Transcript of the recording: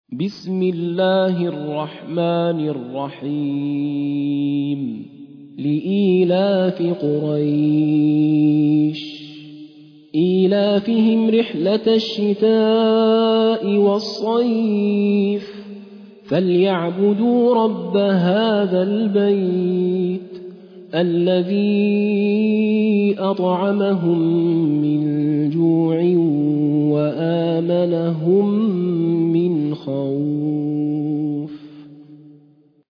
بسم الله الرحمن الرحيم لإيلاف قريش إيلافهم رحلة الشتاء والصيف فليعبدوا رب هذا البيت الذي أطعمهم من جوع وآمنهم